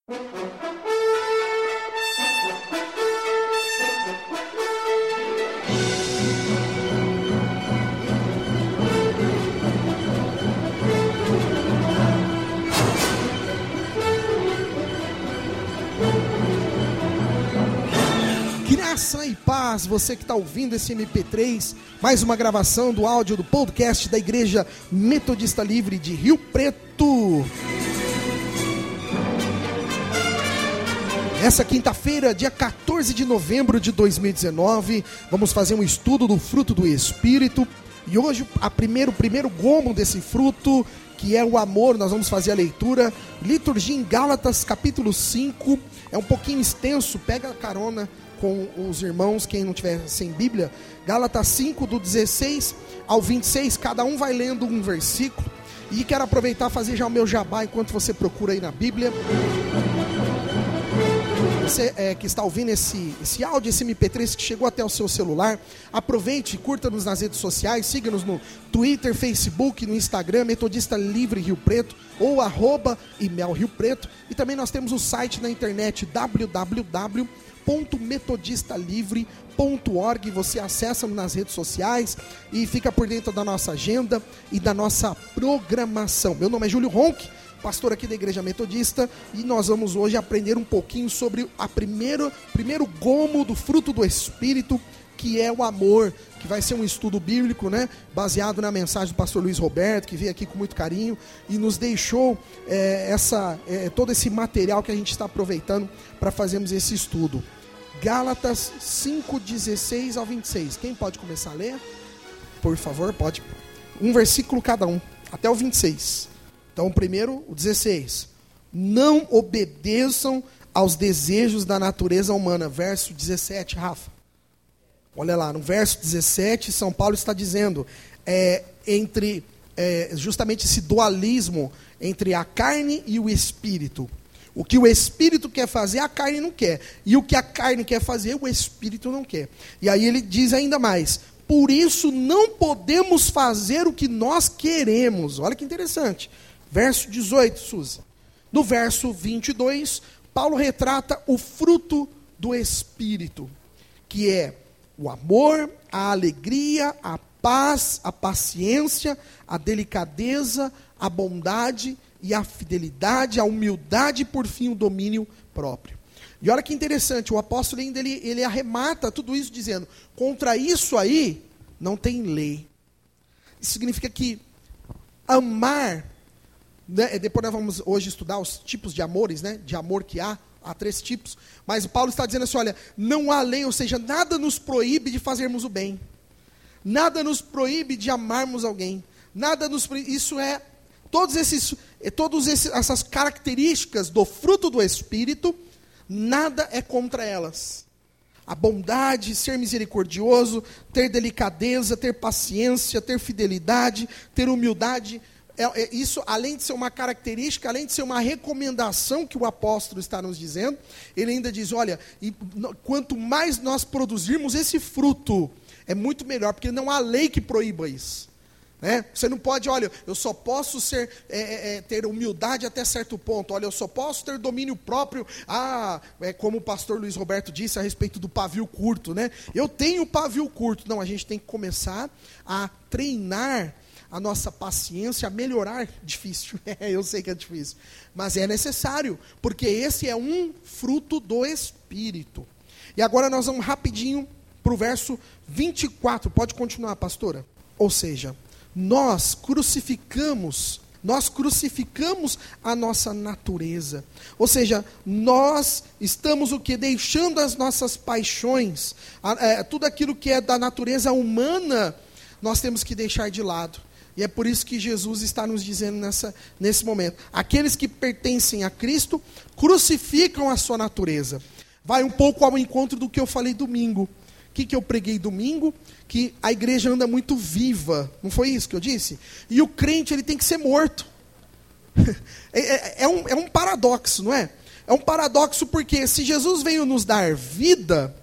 Graça e paz, você que está ouvindo esse MP3, mais uma gravação do áudio do podcast da Igreja Metodista Livre de Rio Preto. Essa quinta-feira, dia 14 de novembro de 2019, vamos fazer um estudo do fruto do Espírito. E hoje, o primeiro gomo desse fruto, que é o amor, nós vamos fazer a leitura. Liturgia em Gálatas, capítulo 5, é um pouquinho extenso, pega a carona com os irmãos, quem não tiver sem Bíblia. Gálatas 5, do 16 ao 26, cada um vai lendo um versículo. E quero aproveitar e fazer já o meu jabá enquanto você procura aí na Bíblia. Você que está ouvindo esse áudio, esse MP3 que chegou até o seu celular, aproveite, curta-nos nas redes sociais, siga-nos no Twitter, Facebook, no Instagram, Metodista Livre Rio Preto, ou @imel Rio Preto. E também nós temos o site na internet, www.metodistalivre.org. Você acessa nas redes sociais e fica por dentro da nossa agenda e da nossa programação. Meu nome é Júlio Ronck, pastor aqui da Igreja Metodista, e nós vamos hoje aprender um pouquinho sobre a primeiro gomo do fruto do Espírito, que é o amor, que vai ser um estudo bíblico, né, baseado na mensagem do pastor Luiz Roberto, que veio aqui com muito carinho e nos deixou todo esse material que a gente está aproveitando para fazermos esse estudo. Gálatas 5, 16 ao 26. Quem pode começar a ler? Por favor, pode. Um versículo cada um, até o 26. Então, primeiro, o 16. Não obedeçam aos desejos da natureza humana. Verso 17, Rafa. Olha lá, no verso 17, São Paulo está dizendo justamente esse dualismo entre a carne e o espírito. O que o espírito quer fazer, a carne não quer. E o que a carne quer fazer, o espírito não quer. E aí ele diz ainda mais: por isso não podemos fazer o que nós queremos. Olha que interessante. Verso 18, Suzy. No verso 22, Paulo retrata o fruto do Espírito, que é o amor, a alegria, a paz, a paciência, a delicadeza, a bondade e a fidelidade, a humildade e, por fim, o domínio próprio. E olha que interessante, o apóstolo ainda ele arremata tudo isso dizendo: contra isso aí não tem lei. Isso significa que amar, né, depois nós vamos hoje estudar os tipos de amores, né, de amor que há 3 tipos, mas o Paulo está dizendo assim: olha, não há lei, ou seja, nada nos proíbe de fazermos o bem, nada nos proíbe de amarmos alguém, nada nos proíbe, isso é, todas essas características do fruto do Espírito, nada é contra elas. A bondade, ser misericordioso, ter delicadeza, ter paciência, ter fidelidade, ter humildade, isso, além de ser uma característica, além de ser uma recomendação que o apóstolo está nos dizendo, ele ainda diz: olha, quanto mais nós produzirmos esse fruto, é muito melhor, porque não há lei que proíba isso. Você não pode, olha, eu só posso ter humildade até certo ponto, olha, eu só posso ter domínio próprio, como o pastor Luiz Roberto disse a respeito do pavio curto, né? Eu tenho pavio curto. Não, a gente tem que começar a treinar a nossa paciência, a melhorar. Difícil, eu sei que é difícil, mas é necessário, porque esse é um fruto do Espírito. E agora nós vamos rapidinho para o verso 24, pode continuar, pastora? Ou seja, nós crucificamos a nossa natureza, ou seja, nós estamos o que? Deixando as nossas paixões, tudo aquilo que é da natureza humana, nós temos que deixar de lado. E é por isso que Jesus está nos dizendo nesse momento: aqueles que pertencem a Cristo crucificam a sua natureza. Vai um pouco ao encontro do que eu falei domingo. O que eu preguei domingo? Que a igreja anda muito viva. Não foi isso que eu disse? E o crente, ele tem que ser morto. É um paradoxo, não é? É um paradoxo porque se Jesus veio nos dar vida,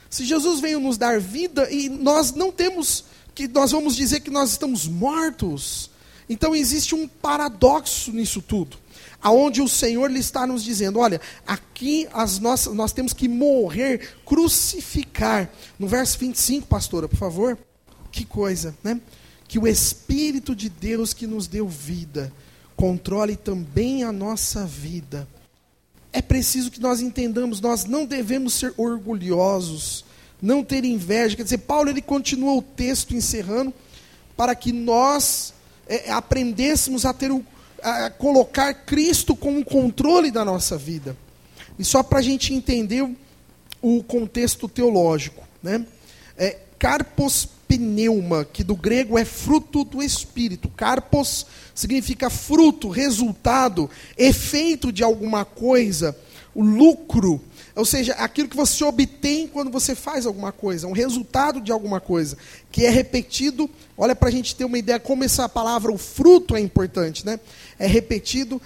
e nós não temos, que nós vamos dizer que nós estamos mortos, então existe um paradoxo nisso tudo. aonde o Senhor lhe está nos dizendo, olha, aqui nós temos que morrer, crucificar. No verso 25, pastora, por favor. Que coisa, né? Que o Espírito de Deus que nos deu vida, controle também a nossa vida. É preciso que nós entendamos, nós não devemos ser orgulhosos, não ter inveja. Quer dizer, Paulo ele continua o texto encerrando, para que nós aprendêssemos a colocar Cristo como controle da nossa vida. E só para a gente entender o contexto teológico, né? Karpos pneuma, que do grego é fruto do Espírito. Karpos significa fruto, resultado, efeito de alguma coisa, o lucro, ou seja, aquilo que você obtém quando você faz alguma coisa, um resultado de alguma coisa, que é repetido. Olha, para a gente ter uma ideia como essa palavra, o fruto, é importante, né? É repetido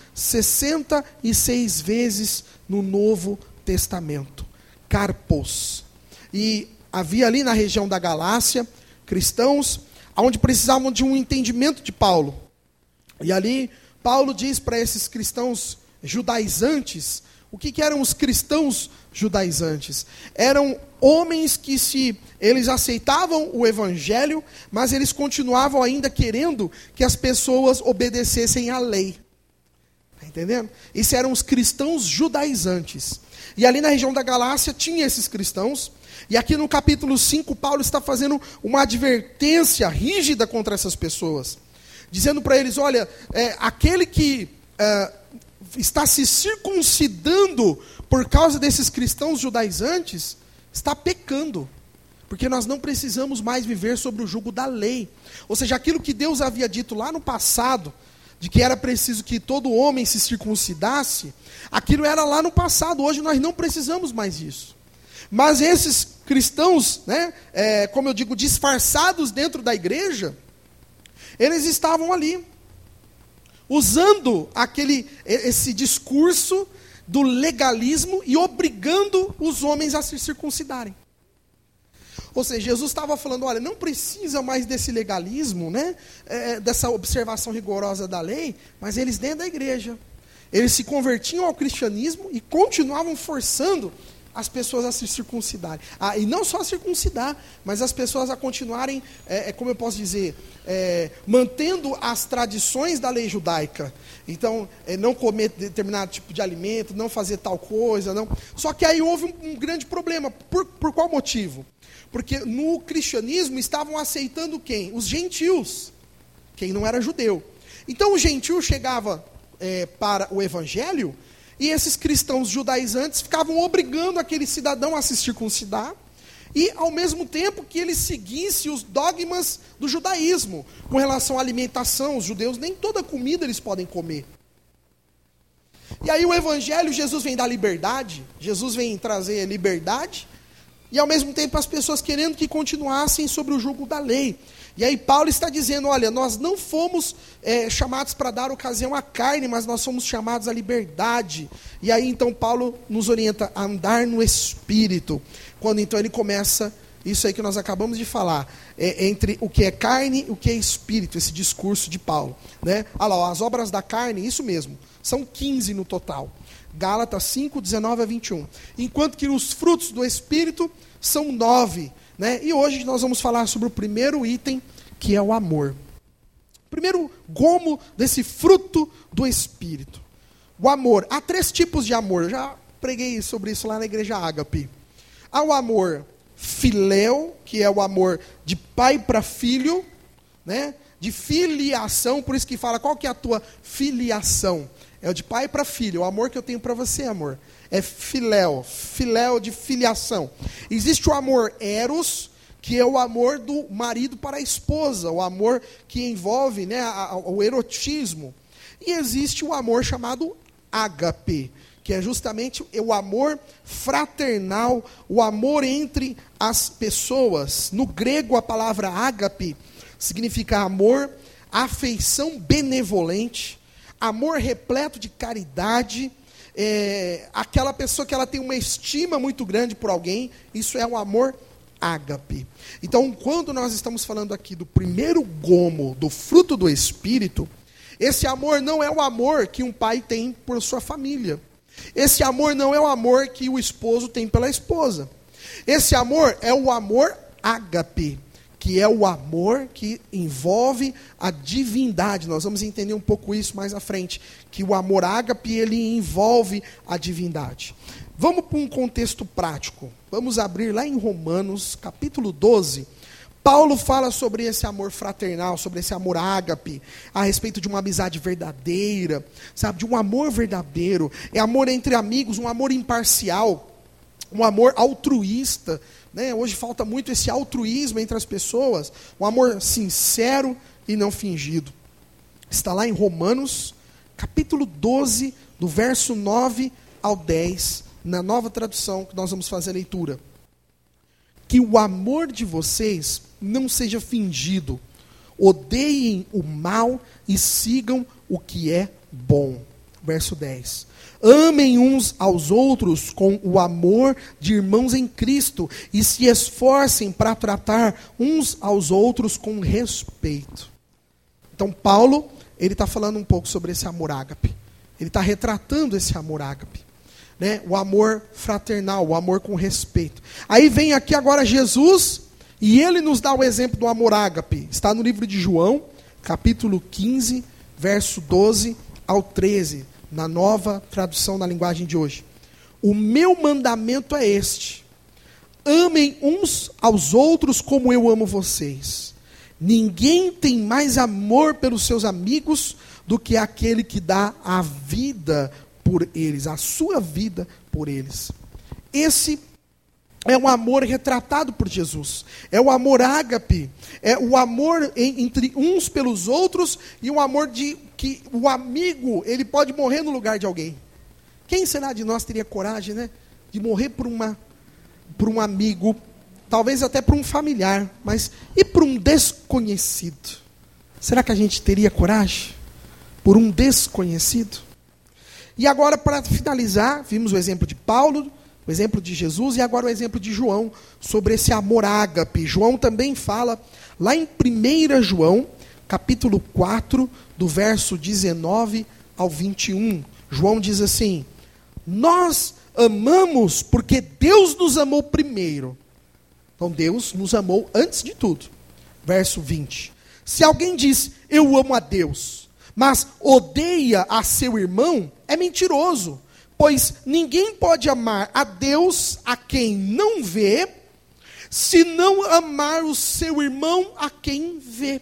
66 vezes no Novo Testamento. Karpos. E havia ali na região da Galácia cristãos onde precisavam de um entendimento de Paulo. E ali Paulo diz para esses cristãos judaizantes, o que eram os cristãos judaizantes? Eram homens que eles aceitavam o evangelho, mas eles continuavam ainda querendo que as pessoas obedecessem à lei. Está entendendo? Esses eram os cristãos judaizantes. E ali na região da Galácia tinha esses cristãos. E aqui no capítulo 5, Paulo está fazendo uma advertência rígida contra essas pessoas. Dizendo para eles, olha, aquele que está se circuncidando por causa desses cristãos judaizantes, está pecando. Porque nós não precisamos mais viver sobre o jugo da lei. Ou seja, aquilo que Deus havia dito lá no passado, de que era preciso que todo homem se circuncidasse, aquilo era lá no passado. Hoje nós não precisamos mais disso. Mas esses cristãos, né, como eu digo, disfarçados dentro da igreja, eles estavam ali, usando esse discurso do legalismo e obrigando os homens a se circuncidarem. Ou seja, Jesus estava falando, olha, não precisa mais desse legalismo, né, dessa observação rigorosa da lei, mas eles dentro da igreja, eles se convertiam ao cristianismo e continuavam forçando as pessoas a se circuncidarem. E não só a circuncidar, mas as pessoas a continuarem, como eu posso dizer, mantendo as tradições da lei judaica. Então, não comer determinado tipo de alimento, não fazer tal coisa. Não. Só que aí houve um grande problema. Por qual motivo? Porque no cristianismo estavam aceitando quem? Os gentios, quem não era judeu. Então o gentio chegava para o evangelho, e esses cristãos judaizantes ficavam obrigando aquele cidadão a se circuncidar, e ao mesmo tempo que ele seguisse os dogmas do judaísmo, com relação à alimentação. Os judeus nem toda comida eles podem comer. E aí o evangelho, Jesus vem dar liberdade, Jesus vem trazer liberdade, e ao mesmo tempo as pessoas querendo que continuassem sobre o jugo da lei. E aí Paulo está dizendo, olha, nós não fomos chamados para dar ocasião à carne, mas nós somos chamados à liberdade. E aí então Paulo nos orienta a andar no Espírito. Quando então ele começa, isso aí que nós acabamos de falar, entre o que é carne e o que é Espírito, esse discurso de Paulo. Né? Olha lá, as obras da carne, isso mesmo, são 15 no total. Gálatas 5, 19 a 21. Enquanto que os frutos do Espírito são 9. Né? E hoje nós vamos falar sobre o primeiro item, que é o amor. Primeiro gomo desse fruto do Espírito. O amor. Há 3 tipos de amor. Eu já preguei sobre isso lá na igreja Ágape. Há o amor filéu, que é o amor de pai para filho, né? De filiação, por isso que fala, qual que é a tua filiação? É o de pai para filho, o amor que eu tenho para você, amor. É filéu de filiação. Existe o amor eros, que é o amor do marido para a esposa, o amor que envolve, né, o erotismo. E existe o amor chamado ágape, que é justamente o amor fraternal, o amor entre as pessoas. No grego, a palavra ágape significa amor, afeição benevolente, amor repleto de caridade, aquela pessoa que ela tem uma estima muito grande por alguém, isso é o amor ágape. Então, quando nós estamos falando aqui do primeiro gomo, do fruto do Espírito, Esse amor não é o amor que um pai tem por sua família. Esse amor não é o amor que o esposo tem pela esposa. Esse amor é o amor ágape, que é o amor que envolve a divindade. Nós vamos entender um pouco isso mais à frente, que o amor ágape, ele envolve a divindade. Vamos para um contexto prático. Vamos abrir lá em Romanos, capítulo 12. Paulo fala sobre esse amor fraternal, sobre esse amor ágape, a respeito de uma amizade verdadeira, sabe, de um amor verdadeiro. É amor entre amigos, um amor imparcial, um amor altruísta, né? Hoje falta muito esse altruísmo entre as pessoas, um amor sincero e não fingido. Está lá em Romanos, capítulo 12, do verso 9 ao 10, na nova tradução que nós vamos fazer a leitura. Que o amor de vocês não seja fingido. Odeiem o mal e sigam o que é bom. Verso 10. Amem uns aos outros com o amor de irmãos em Cristo e se esforcem para tratar uns aos outros com respeito. Então Paulo, ele está falando um pouco sobre esse amor ágape. Ele está retratando esse amor ágape. Né? O amor fraternal, o amor com respeito. Aí vem aqui agora Jesus, e ele nos dá o exemplo do amor ágape. Está no livro de João, capítulo 15, verso 12 ao 13, na nova tradução na linguagem de hoje. O meu mandamento é este: amem uns aos outros como eu amo vocês. Ninguém tem mais amor pelos seus amigos do que aquele que dá a vida por eles, a sua vida por eles. Esse é um amor retratado por Jesus. É o amor ágape. É o amor entre uns pelos outros e um amor de que o amigo, ele pode morrer no lugar de alguém. Quem será de nós teria coragem, né, de morrer por um amigo, talvez até por um familiar, mas e por um desconhecido? Será que a gente teria coragem por um desconhecido? E agora, para finalizar, vimos o exemplo de Paulo, o exemplo de Jesus e agora o exemplo de João sobre esse amor ágape. João também fala lá em 1 João, capítulo 4, do verso 19 ao 21. João diz assim: nós amamos porque Deus nos amou primeiro. Então Deus nos amou antes de tudo. Verso 20. Se alguém diz, eu amo a Deus, mas odeia a seu irmão, é mentiroso. Pois ninguém pode amar a Deus a quem não vê, se não amar o seu irmão a quem vê.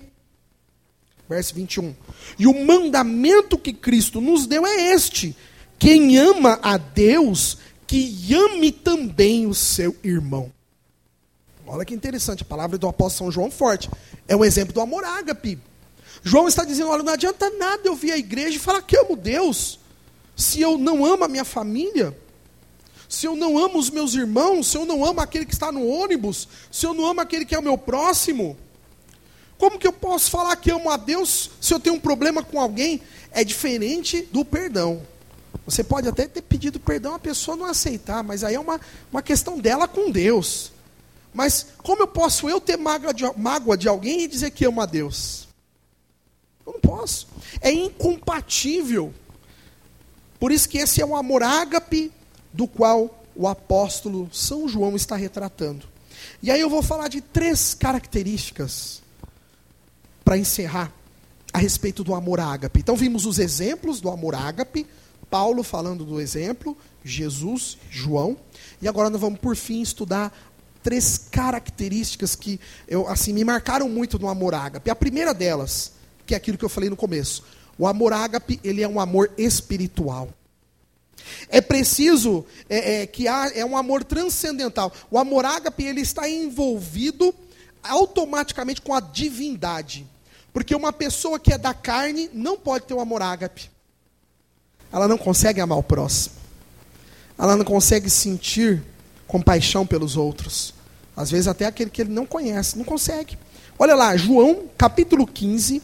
Verso 21. E o mandamento que Cristo nos deu é este: quem ama a Deus, que ame também o seu irmão. Olha que interessante, a palavra do apóstolo São João forte. É um exemplo do amor ágape. João está dizendo, olha, não adianta nada eu vir à igreja e falar que amo Deus, se eu não amo a minha família, se eu não amo os meus irmãos, se eu não amo aquele que está no ônibus, se eu não amo aquele que é o meu próximo. Como que eu posso falar que amo a Deus se eu tenho um problema com alguém? É diferente do perdão. Você pode até ter pedido perdão, a pessoa não aceitar, mas aí é uma questão dela com Deus. Mas como eu posso ter mágoa de alguém e dizer que amo a Deus? Eu não posso. É incompatível. Por isso que esse é um amor ágape do qual o apóstolo São João está retratando. E aí eu vou falar de 3 características para encerrar a respeito do amor ágape. Então vimos os exemplos do amor ágape, Paulo falando do exemplo, Jesus, João, e agora nós vamos por fim estudar 3 características que me marcaram muito no amor ágape. A primeira delas, que é aquilo que eu falei no começo, o amor ágape, ele é um amor espiritual. É preciso é um amor transcendental. O amor ágape, ele está envolvido automaticamente com a divindade. Porque uma pessoa que é da carne não pode ter um amor ágape. Ela não consegue amar o próximo. Ela não consegue sentir compaixão pelos outros. Às vezes até aquele que ele não conhece, não consegue. Olha lá, João, capítulo 15,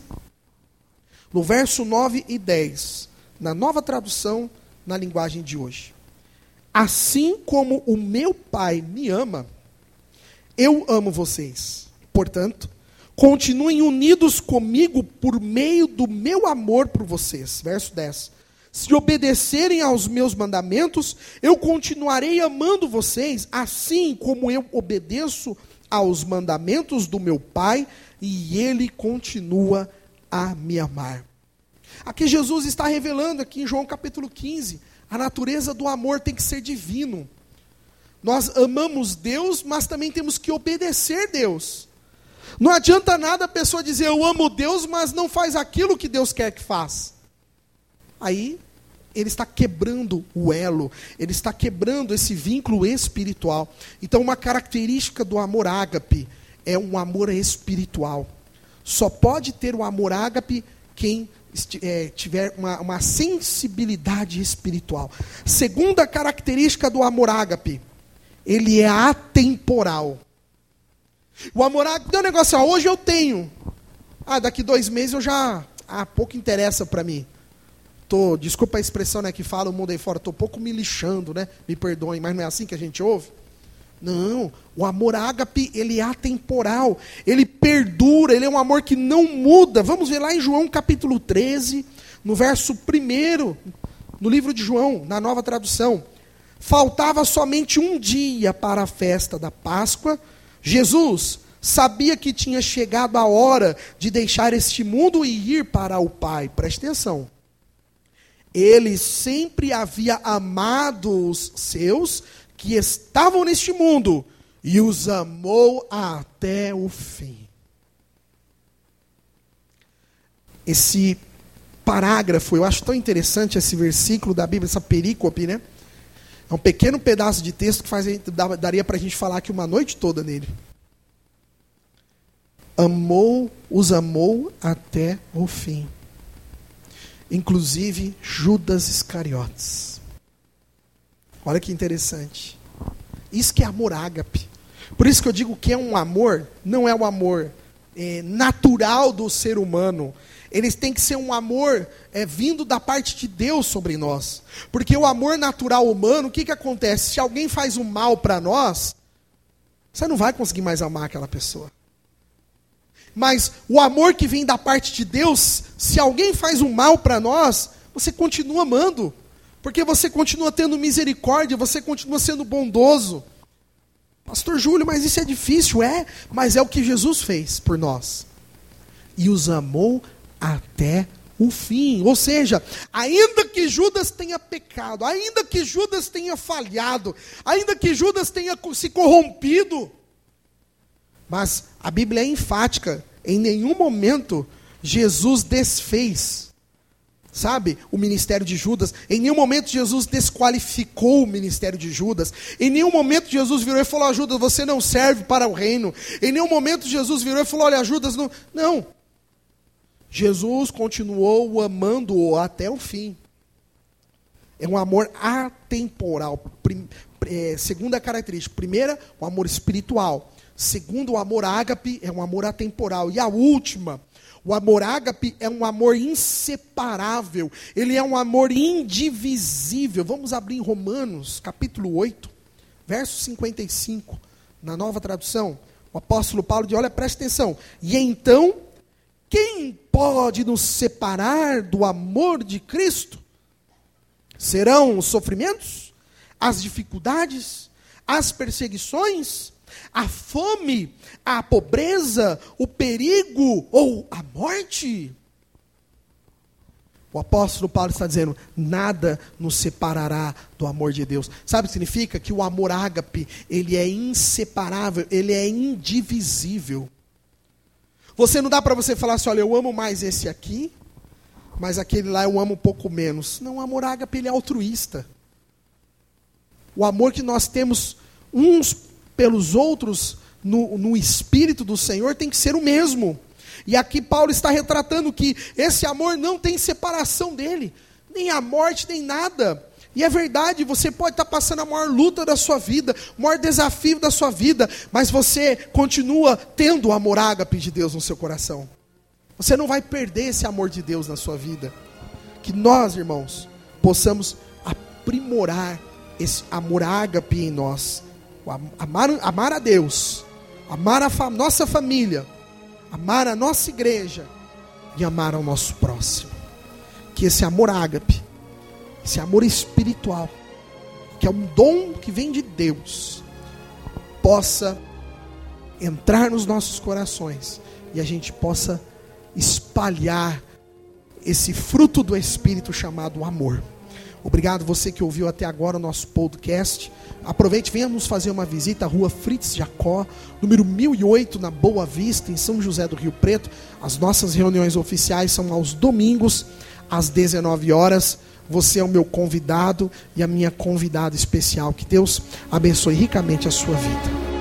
no verso 9 e 10, na nova tradução, na linguagem de hoje. Assim como o meu Pai me ama, eu amo vocês. Portanto, continuem unidos comigo por meio do meu amor por vocês. Verso 10. Se obedecerem aos meus mandamentos, eu continuarei amando vocês, assim como eu obedeço aos mandamentos do meu Pai, e Ele continua a me amar. Aqui Jesus está revelando, aqui em João capítulo 15, a natureza do amor tem que ser divino. Nós amamos Deus, mas também temos que obedecer Deus. Não adianta nada a pessoa dizer, eu amo Deus, mas não faz aquilo que Deus quer que faça. Aí, ele está quebrando o elo, ele está quebrando esse vínculo espiritual. Então, uma característica do amor ágape é um amor espiritual. Só pode ter o amor ágape quem tiver uma sensibilidade espiritual. Segunda característica do amor ágape, ele é atemporal. O amor ágape é um negócio, hoje eu tenho. Daqui 2 meses eu já... pouco interessa para mim. Desculpa a expressão, né, que fala o mundo aí fora, estou pouco me lixando, né? Me perdoem, mas não é assim que a gente ouve? Não, o amor ágape, ele é atemporal, ele perdura, ele é um amor que não muda. Vamos ver lá em João capítulo 13, no verso 1, no livro de João, na Nova Tradução. Faltava somente um dia para a festa da Páscoa. Jesus sabia que tinha chegado a hora de deixar este mundo e ir para o Pai. Preste atenção. Ele sempre havia amado os seus que estavam neste mundo e os amou até o fim. Esse parágrafo, eu acho tão interessante esse versículo da Bíblia, essa perícope, né? É um pequeno pedaço de texto que daria para a gente falar aqui uma noite toda nele. Os amou até o fim. Inclusive Judas Iscariotes. Olha que interessante. Isso que é amor ágape. Por isso que eu digo que é um amor, não é um amor natural do ser humano. Eles têm que ser um amor vindo da parte de Deus sobre nós. Porque o amor natural humano, o que acontece? Se alguém faz um mal para nós, você não vai conseguir mais amar aquela pessoa. Mas o amor que vem da parte de Deus, se alguém faz um mal para nós, você continua amando. Porque você continua tendo misericórdia, você continua sendo bondoso. Pastor Júlio, mas isso é difícil. Mas é o que Jesus fez por nós. E os amou até o fim. Ou seja, ainda que Judas tenha pecado, ainda que Judas tenha falhado, ainda que Judas tenha se corrompido, mas a Bíblia é enfática, em nenhum momento Jesus desfez, o ministério de Judas. Em nenhum momento Jesus desqualificou o ministério de Judas. Em nenhum momento Jesus virou e falou, Judas, você não serve para o reino. Em nenhum momento Jesus virou e falou, olha, Judas, não. Não. Jesus continuou amando-o até o fim. É um amor atemporal. Segunda característica. Primeira, o amor espiritual. Segundo, o amor ágape é um amor atemporal. E a última, o amor ágape é um amor inseparável. Ele é um amor indivisível. Vamos abrir em Romanos, capítulo 8, verso 55, na Nova Tradução. O apóstolo Paulo diz, olha, presta atenção. E então, quem pode nos separar do amor de Cristo? Serão os sofrimentos, as dificuldades, as perseguições, a fome, a pobreza, o perigo ou a morte? O apóstolo Paulo está dizendo, nada nos separará do amor de Deus. Sabe o que significa? Que o amor ágape, ele é inseparável, ele é indivisível. Não dá para você falar assim, olha, eu amo mais esse aqui, mas aquele lá eu amo um pouco menos. Não, o amor ágape, ele é altruísta. O amor que nós temos uns pelos outros no Espírito do Senhor tem que ser o mesmo. E aqui Paulo está retratando que esse amor não tem separação dele, nem a morte, nem nada. E é verdade, você pode estar passando a maior luta da sua vida, o maior desafio da sua vida, mas você continua tendo o amor ágape de Deus no seu coração. Você não vai perder esse amor de Deus na sua vida. Que nós, irmãos, possamos aprimorar esse amor ágape em nós. Amar a Deus, amar a nossa família, amar a nossa igreja e amar ao nosso próximo. Que esse amor ágape, esse amor espiritual, que é um dom que vem de Deus, possa entrar nos nossos corações e a gente possa espalhar esse fruto do Espírito chamado amor. Obrigado você que ouviu até agora o nosso podcast. Aproveite, venha nos fazer uma visita à Rua Fritz Jacó, número 1008, na Boa Vista, em São José do Rio Preto. As nossas reuniões oficiais são aos domingos, às 19 horas. Você é o meu convidado e a minha convidada especial. Que Deus abençoe ricamente a sua vida.